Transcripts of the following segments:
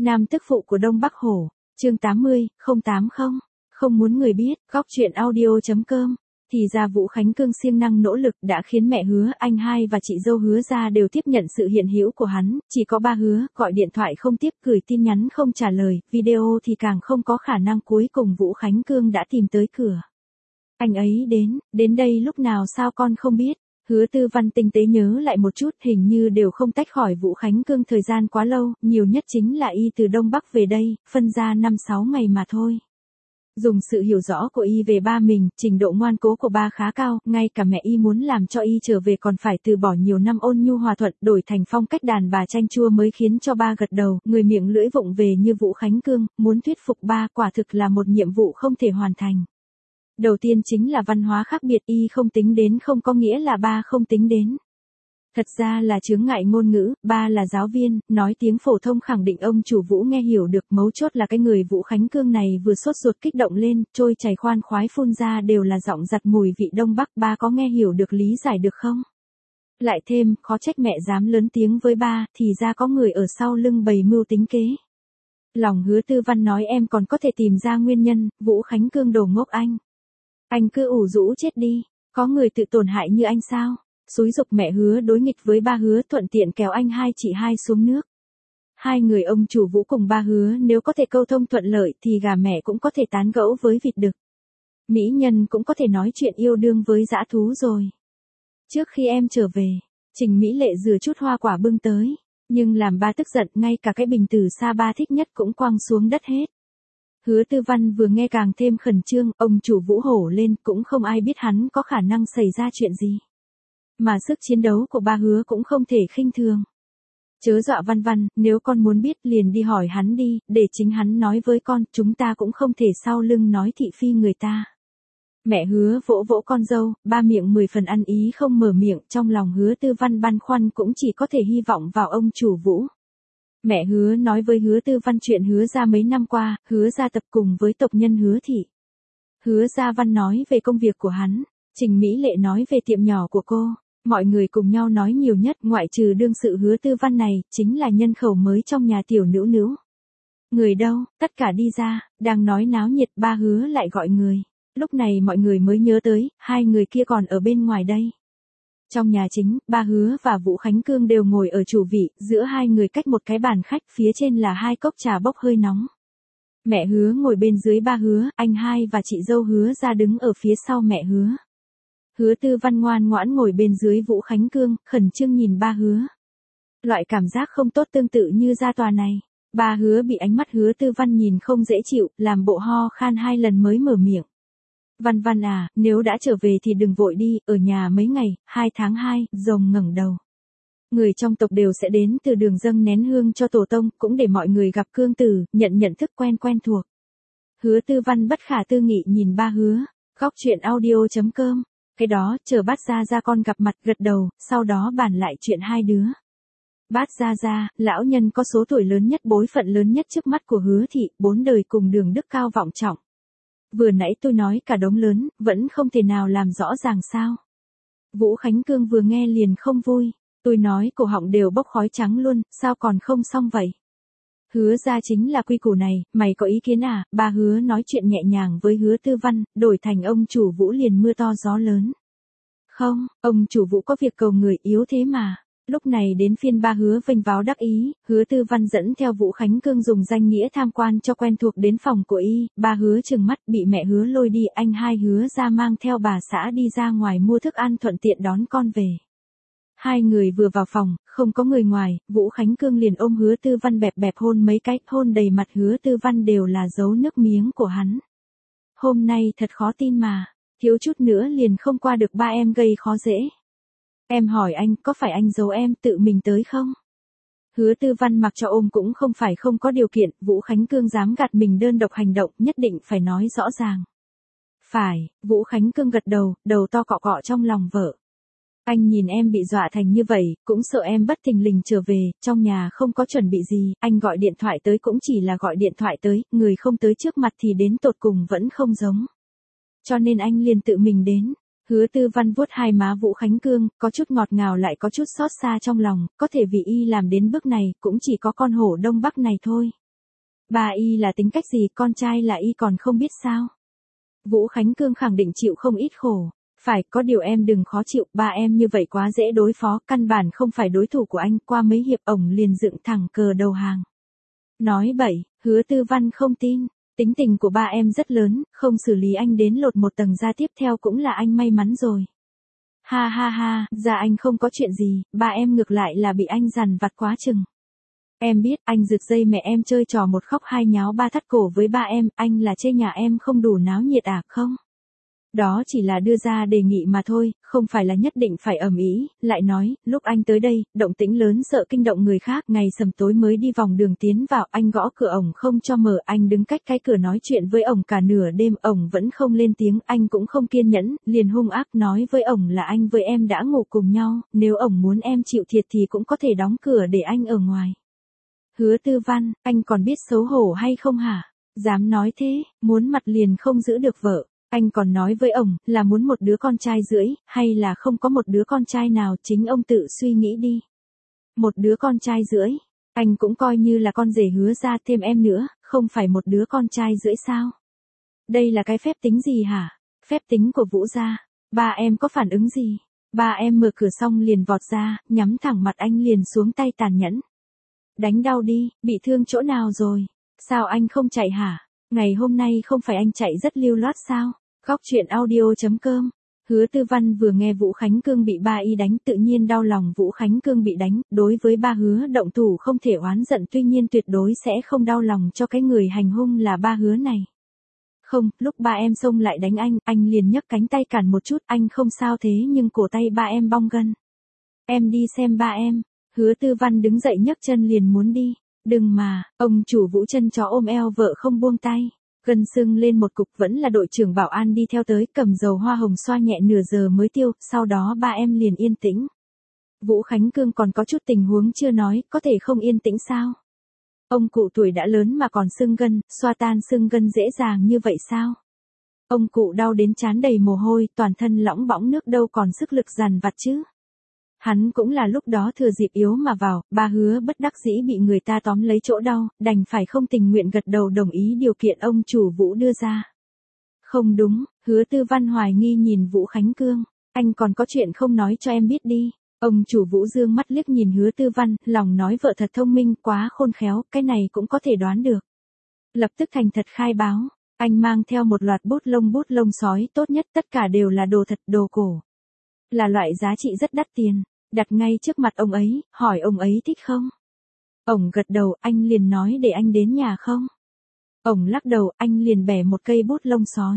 Nam tức phụ của Đông Bắc Hổ, chương 80, 080, không muốn người biết, góc chuyện audio.com. Thì ra Vũ Khánh Cương siêng năng nỗ lực đã khiến mẹ Hứa, anh hai và chị dâu Hứa ra đều tiếp nhận sự hiện hữu của hắn, chỉ có ba Hứa, gọi điện thoại không tiếp, gửi tin nhắn không trả lời, video thì càng không có khả năng. Cuối cùng Vũ Khánh Cương đã tìm tới cửa. Anh ấy đến đây lúc nào sao con không biết? Hứa Tư Văn tinh tế nhớ lại một chút, hình như đều không tách khỏi Vũ Khánh Cương thời gian quá lâu, nhiều nhất chính là y từ Đông Bắc về đây, phân ra 5-6 ngày mà thôi. Dùng sự hiểu rõ của y về ba mình, trình độ ngoan cố của ba khá cao, ngay cả mẹ y muốn làm cho y trở về còn phải từ bỏ nhiều năm ôn nhu hòa thuận, đổi thành phong cách đàn bà chanh chua mới khiến cho ba gật đầu. Người miệng lưỡi vụng về như Vũ Khánh Cương, muốn thuyết phục ba quả thực là một nhiệm vụ không thể hoàn thành. Đầu tiên chính là văn hóa khác biệt, y không tính đến không có nghĩa là ba không tính đến. Thật ra là chướng ngại ngôn ngữ, ba là giáo viên, nói tiếng phổ thông khẳng định ông chủ Vũ nghe hiểu được, mấu chốt là cái người Vũ Khánh Cương này vừa sốt ruột kích động lên, trôi chảy khoan khoái phun ra đều là giọng giặt mùi vị Đông Bắc, ba có nghe hiểu được lý giải được không? Lại thêm, khó trách mẹ dám lớn tiếng với ba, thì ra có người ở sau lưng bày mưu tính kế. Lòng Hứa Tư Văn nói em còn có thể tìm ra nguyên nhân, Vũ Khánh Cương đồ ngốc anh. Anh cứ ủ rũ chết đi, có người tự tổn hại như anh sao? Xúi giục mẹ Hứa đối nghịch với ba Hứa, thuận tiện kéo anh hai chị hai xuống nước. Hai người ông chủ Vũ cùng ba Hứa nếu có thể câu thông thuận lợi thì gà mẹ cũng có thể tán gẫu với vịt đực. Mỹ nhân cũng có thể nói chuyện yêu đương với dã thú rồi. Trước khi em trở về, Trình Mỹ Lệ rửa chút hoa quả bưng tới, nhưng làm ba tức giận, ngay cả cái bình tử sa ba thích nhất cũng quăng xuống đất hết. Hứa Tư Văn vừa nghe càng thêm khẩn trương, ông chủ Vũ hổ lên, cũng không ai biết hắn có khả năng xảy ra chuyện gì. Mà sức chiến đấu của ba Hứa cũng không thể khinh thường. Chớ dọa Văn Văn, nếu con muốn biết liền đi hỏi hắn đi, để chính hắn nói với con, chúng ta cũng không thể sau lưng nói thị phi người ta. Mẹ Hứa vỗ vỗ con dâu, ba miệng 10 phần ăn ý không mở miệng, trong lòng Hứa Tư Văn băn khoăn cũng chỉ có thể hy vọng vào ông chủ Vũ. Mẹ Hứa nói với Hứa Tư Văn chuyện Hứa ra mấy năm qua, Hứa ra tập cùng với tộc nhân Hứa thị. Hứa Gia Văn nói về công việc của hắn, Trình Mỹ Lệ nói về tiệm nhỏ của cô, mọi người cùng nhau nói nhiều nhất, ngoại trừ đương sự Hứa Tư Văn này, chính là nhân khẩu mới trong nhà tiểu Nữu Nữu. Người đâu, tất cả đi ra, đang nói náo nhiệt, ba Hứa lại gọi người. Lúc này mọi người mới nhớ tới, hai người kia còn ở bên ngoài đây. Trong nhà chính, ba Hứa và Vũ Khánh Cương đều ngồi ở chủ vị, giữa hai người cách một cái bàn khách, phía trên là hai cốc trà bốc hơi nóng. Mẹ Hứa ngồi bên dưới ba Hứa, anh hai và chị dâu Hứa ra đứng ở phía sau mẹ Hứa. Hứa Tư Văn ngoan ngoãn ngồi bên dưới Vũ Khánh Cương, khẩn trương nhìn ba Hứa. Loại cảm giác không tốt tương tự như ra tòa này. Ba Hứa bị ánh mắt Hứa Tư Văn nhìn không dễ chịu, làm bộ ho khan 2 lần mới mở miệng. Văn Văn à, nếu đã trở về thì đừng vội đi, ở nhà mấy ngày, 2 tháng 2, rồng ngẩng đầu. Người trong tộc đều sẽ đến từ đường dâng nén hương cho tổ tông, cũng để mọi người gặp cương tử, nhận thức quen thuộc. Hứa Tư Văn bất khả tư nghị nhìn ba Hứa, góc chuyện audio.com. Cái đó, chờ Bát Gia con gặp mặt, gật đầu, sau đó bàn lại chuyện hai đứa. Bát Gia, lão nhân có số tuổi lớn nhất, bối phận lớn nhất trước mắt của Hứa thị, 4 đời cùng đường đức cao vọng trọng. Vừa nãy tôi nói cả đống lớn, vẫn không thể nào làm rõ ràng sao. Vũ Khánh Cương vừa nghe liền không vui, tôi nói cổ họng đều bốc khói trắng luôn, sao còn không xong vậy? Hứa ra chính là quy củ này, mày có ý kiến à? Ba Hứa nói chuyện nhẹ nhàng với Hứa Tư Văn, đổi thành ông chủ Vũ liền mưa to gió lớn. Không, ông chủ Vũ có việc cầu người yếu thế mà. Lúc này đến phiên ba Hứa vênh váo đắc ý, Hứa Tư Văn dẫn theo Vũ Khánh Cương dùng danh nghĩa tham quan cho quen thuộc đến phòng của y, ba Hứa trừng mắt bị mẹ Hứa lôi đi, anh hai Hứa ra mang theo bà xã đi ra ngoài mua thức ăn thuận tiện đón con về. Hai người vừa vào phòng, không có người ngoài, Vũ Khánh Cương liền ôm Hứa Tư Văn bẹp hôn mấy cái, hôn đầy mặt Hứa Tư Văn đều là dấu nước miếng của hắn. Hôm nay thật khó tin mà, thiếu chút nữa liền không qua được ba em gây khó dễ. Em hỏi anh, có phải anh giấu em tự mình tới không? Hứa Tư Văn mặc cho ôm cũng không phải không có điều kiện, Vũ Khánh Cương dám gạt mình đơn độc hành động, nhất định phải nói rõ ràng. Phải, Vũ Khánh Cương gật đầu, đầu to cọ cọ trong lòng vợ. Anh nhìn em bị dọa thành như vậy, cũng sợ em bất thình lình trở về, trong nhà không có chuẩn bị gì, anh gọi điện thoại tới cũng chỉ là gọi điện thoại tới, người không tới trước mặt thì đến tột cùng vẫn không giống. Cho nên anh liền tự mình đến. Hứa Tư Văn vuốt hai má Vũ Khánh Cương, có chút ngọt ngào lại có chút xót xa trong lòng, có thể vì y làm đến bước này, cũng chỉ có con hổ Đông Bắc này thôi. Ba y là tính cách gì, con trai là y còn không biết sao? Vũ Khánh Cương khẳng định chịu không ít khổ. Phải, có điều em đừng khó chịu, ba em như vậy quá dễ đối phó, căn bản không phải đối thủ của anh, qua mấy hiệp ổng liền dựng thẳng cờ đầu hàng. Nói bậy, Hứa Tư Văn không tin, tính tình của ba em rất lớn, không xử lý anh đến lột một tầng da tiếp theo cũng là anh may mắn rồi. Ha ha ha, ra anh không có chuyện gì, ba em ngược lại là bị anh dằn vặt quá chừng. Em biết, anh giật dây mẹ em chơi trò một khóc hai nháo ba thắt cổ với ba em, anh là chê nhà em không đủ náo nhiệt à, không? Đó chỉ là đưa ra đề nghị mà thôi, không phải là nhất định phải ầm ĩ. Lại nói, lúc anh tới đây, động tĩnh lớn sợ kinh động người khác, ngày sầm tối mới đi vòng đường tiến vào, anh gõ cửa ổng không cho mở, anh đứng cách cái cửa nói chuyện với ổng cả nửa đêm, ổng vẫn không lên tiếng, anh cũng không kiên nhẫn, liền hung ác nói với ổng là anh với em đã ngủ cùng nhau, nếu ổng muốn em chịu thiệt thì cũng có thể đóng cửa để anh ở ngoài. Hứa Tư Văn, anh còn biết xấu hổ hay không hả? Dám nói thế, muốn mặt liền không giữ được vợ. Anh còn nói với ổng là muốn một đứa con trai rưỡi, hay là không có một đứa con trai nào, chính ông tự suy nghĩ đi. Một đứa con trai rưỡi, anh cũng coi như là con rể Hứa ra, thêm em nữa, không phải một đứa con trai rưỡi sao? Đây là cái phép tính gì hả? Phép tính của Vũ gia. Ba em có phản ứng gì? Ba em mở cửa xong liền vọt ra, nhắm thẳng mặt anh liền xuống tay tàn nhẫn. Đánh đau đi, bị thương chỗ nào rồi? Sao anh không chạy hả? Ngày hôm nay không phải anh chạy rất lưu loát sao? Góc truyện audio.com. Hứa Tư Văn vừa nghe Vũ Khánh Cương bị ba y đánh tự nhiên đau lòng Vũ Khánh Cương bị đánh, đối với ba Hứa động thủ không thể oán giận, tuy nhiên tuyệt đối sẽ không đau lòng cho cái người hành hung là ba Hứa này. Không, lúc ba em xông lại đánh anh liền nhấc cánh tay cản một chút, anh không sao thế nhưng cổ tay ba em bong gân. Em đi xem ba em. Hứa Tư Văn đứng dậy nhấc chân liền muốn đi. Đừng mà, ông chủ Vũ chân chó ôm eo vợ không buông tay. Gân sưng lên một cục, vẫn là đội trưởng bảo an đi theo tới, cầm dầu hoa hồng xoa nhẹ nửa giờ mới tiêu, sau đó ba em liền yên tĩnh. Vũ Khánh Cương còn có chút tình huống chưa nói, có thể không yên tĩnh sao? Ông cụ tuổi đã lớn mà còn sưng gân, xoa tan sưng gân dễ dàng như vậy sao? Ông cụ đau đến trán đầy mồ hôi, toàn thân lõng bõng nước, đâu còn sức lực dằn vặt chứ? Hắn cũng là lúc đó thừa dịp yếu mà vào, ba Hứa bất đắc dĩ bị người ta tóm lấy chỗ đau, đành phải không tình nguyện gật đầu đồng ý điều kiện ông chủ Vũ đưa ra. Không đúng, Hứa Tư Văn hoài nghi nhìn Vũ Khánh Cương, anh còn có chuyện không nói cho em biết đi. Ông chủ Vũ dương mắt liếc nhìn Hứa Tư Văn, lòng nói vợ thật thông minh, quá khôn khéo, cái này cũng có thể đoán được. Lập tức thành thật khai báo, anh mang theo một loạt bút lông sói tốt nhất, tất cả đều là đồ thật, đồ cổ. Là loại giá trị rất đắt tiền. Đặt ngay trước mặt ông ấy, hỏi ông ấy thích không? Ổng gật đầu, anh liền nói để anh đến nhà không? Ổng lắc đầu, anh liền bẻ một cây bút lông sói.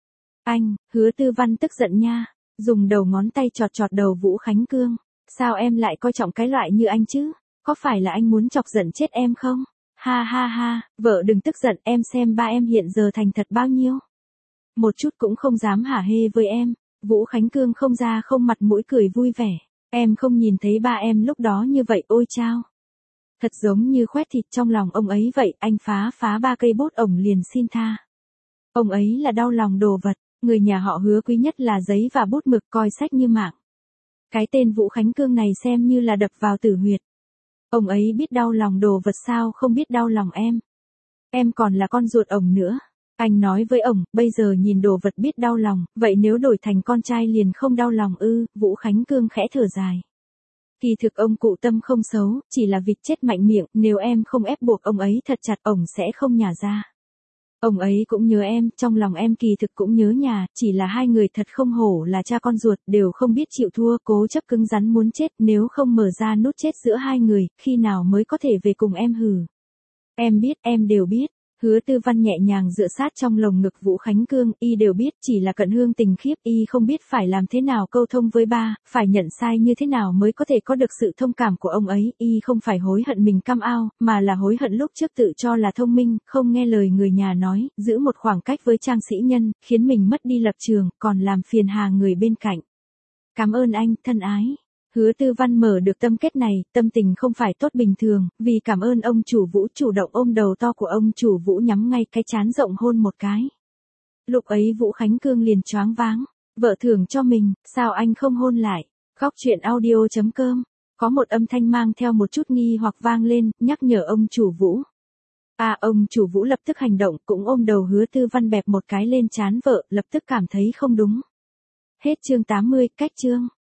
Anh, Hứa Tư Văn tức giận nha, dùng đầu ngón tay chọt chọt đầu Vũ Khánh Cương. Sao em lại coi trọng cái loại như anh chứ? Có phải là anh muốn chọc giận chết em không? Ha ha ha, vợ đừng tức giận, em xem ba em hiện giờ thành thật bao nhiêu. Một chút cũng không dám hả hê với em. Vũ Khánh Cương không da không mặt mũi cười vui vẻ. Em không nhìn thấy ba em lúc đó như vậy, ôi chao. Thật giống như khoét thịt trong lòng ông ấy vậy, anh phá ba cây bút ổng liền xin tha. Ông ấy là đau lòng đồ vật, người nhà họ Hứa quý nhất là giấy và bút mực, coi sách như mạng. Cái tên Vũ Khánh Cương này xem như là đập vào tử huyệt. Ông ấy biết đau lòng đồ vật sao không biết đau lòng em. Em còn là con ruột ổng nữa. Anh nói với ổng, bây giờ nhìn đồ vật biết đau lòng, vậy nếu đổi thành con trai liền không đau lòng ư? Vũ Khánh Cương khẽ thở dài. Kỳ thực ông cụ tâm không xấu, chỉ là vịt chết mạnh miệng, nếu em không ép buộc ông ấy thật chặt, ổng sẽ không nhả ra. Ông ấy cũng nhớ em, trong lòng em kỳ thực cũng nhớ nhà, chỉ là hai người thật không hổ là cha con ruột, đều không biết chịu thua, cố chấp cứng rắn muốn chết, nếu không mở ra nút chết giữa hai người, khi nào mới có thể về cùng em hử? Em biết, em đều biết. Hứa Tư Văn nhẹ nhàng dựa sát trong lồng ngực Vũ Khánh Cương, y đều biết, chỉ là cận hương tình khiếp, y không biết phải làm thế nào câu thông với ba, phải nhận sai như thế nào mới có thể có được sự thông cảm của ông ấy, y không phải hối hận mình cam ao, mà là hối hận lúc trước tự cho là thông minh, không nghe lời người nhà nói, giữ một khoảng cách với Trang Sĩ Nhân, khiến mình mất đi lập trường, còn làm phiền hà người bên cạnh. Cảm ơn anh, thân ái. Hứa Tư Văn mở được tâm kết này, tâm tình không phải tốt bình thường, vì cảm ơn ông chủ Vũ chủ động ôm đầu to của ông chủ Vũ nhắm ngay cái trán rộng hôn một cái. Lúc ấy Vũ Khánh Cương liền choáng váng, vợ thưởng cho mình, sao anh không hôn lại? Góc truyện audio.com, có một âm thanh mang theo một chút nghi hoặc vang lên, nhắc nhở ông chủ Vũ. Ông chủ Vũ lập tức hành động, cũng ôm đầu Hứa Tư Văn bẹp một cái lên trán vợ, lập tức cảm thấy không đúng. Hết chương 80, cách chương.